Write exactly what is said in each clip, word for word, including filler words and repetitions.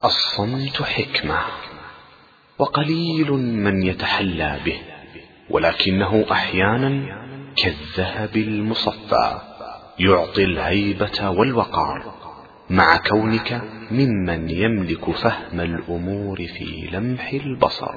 الصمت حكمة، وقليل من يتحلى به، ولكنه أحيانا كالذهب المصفى يعطي الهيبة والوقار، مع كونك ممن يملك فهم الأمور في لمح البصر.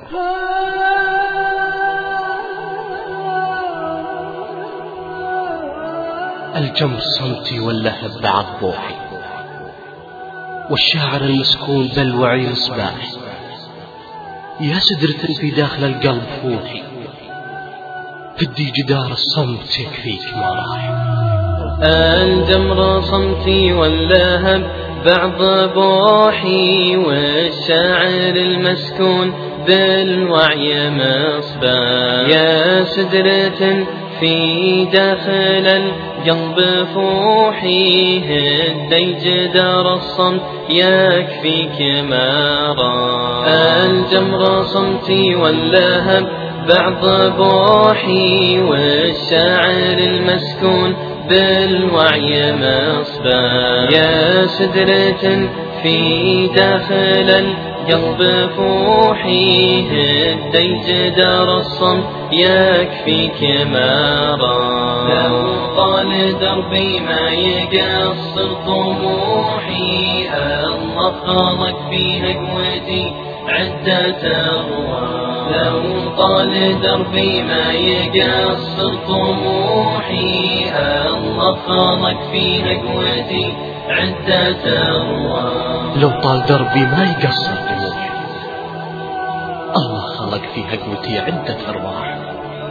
الجم الصمت واللهب بعض ضوحي، والشاعر المسكون بالوعي مصباح، يا سدرة في داخل القلب فوحي، فدي جدار الصمت يكفيك ما راح. الجمر صمتي واللهب بعض بوحي، والشاعر المسكون بالوعي مصباح، يا سدرة في داخل القلب فوحي، هدي جدار الصمت يكفيك ما راح. الجمر صمتي واللهب بعض بوحي، والشاعر المسكون بالوعي مصباح، يا سدرة في داخل القلب فوحي، هدي جدار الصمت يكفيك ما راح. لو طال دربي ما يقصر طموحي، الله خلق فيها قوتي عدة أرواح. لو طال دربي ما يقصر طموحي، الله خلق فيها قوتي عدة أرواح. لو طال دربي ما يقصر طموحي، الله خلق فيها قوتي عدة أرواح.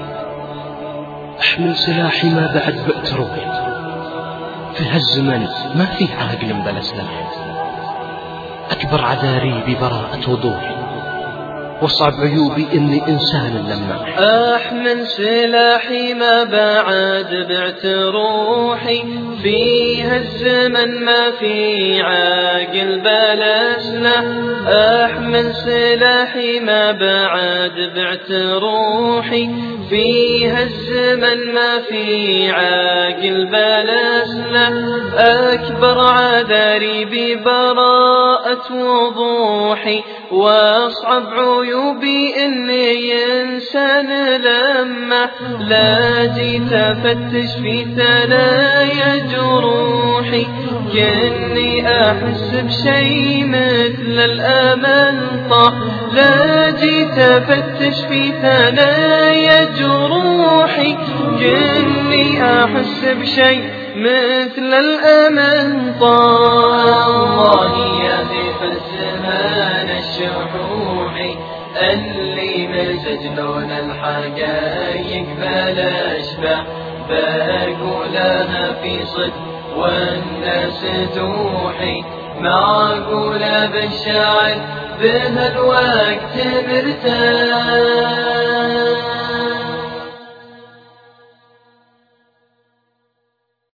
أحمل سلاحي ما بعد بئت روحي، في هالزمن ما فيه عاقل بلا سلاح. أكبر عذاري ببراءة وضوحي، وصعب عيوبي إني إنسان لماح. أحمل سلاحي ما بعد بعت روحي، في هالزمن ما في عاقل بلا سلاح. أحمل سلاحي ما بعد بعت روحي، في هالزمن ما في عاقل بلا سلاح. أكبر عذاري ببراءة وضوحي، واصعب عيوبي اني انسان لما لا جيت افتش في ثنايا جروحي. كني احس بشي مثل الامل طاح، لا جيت افتش في ثنايا جروحي. كني احس بشي مثل الامل طاح. الله يا ذي الزمان الشحوحي، اللي مزج لون الحقايق بالاشباح، بقولها في صدق والناس توحي، معقولة بالشعر بهالوقت مرتاح.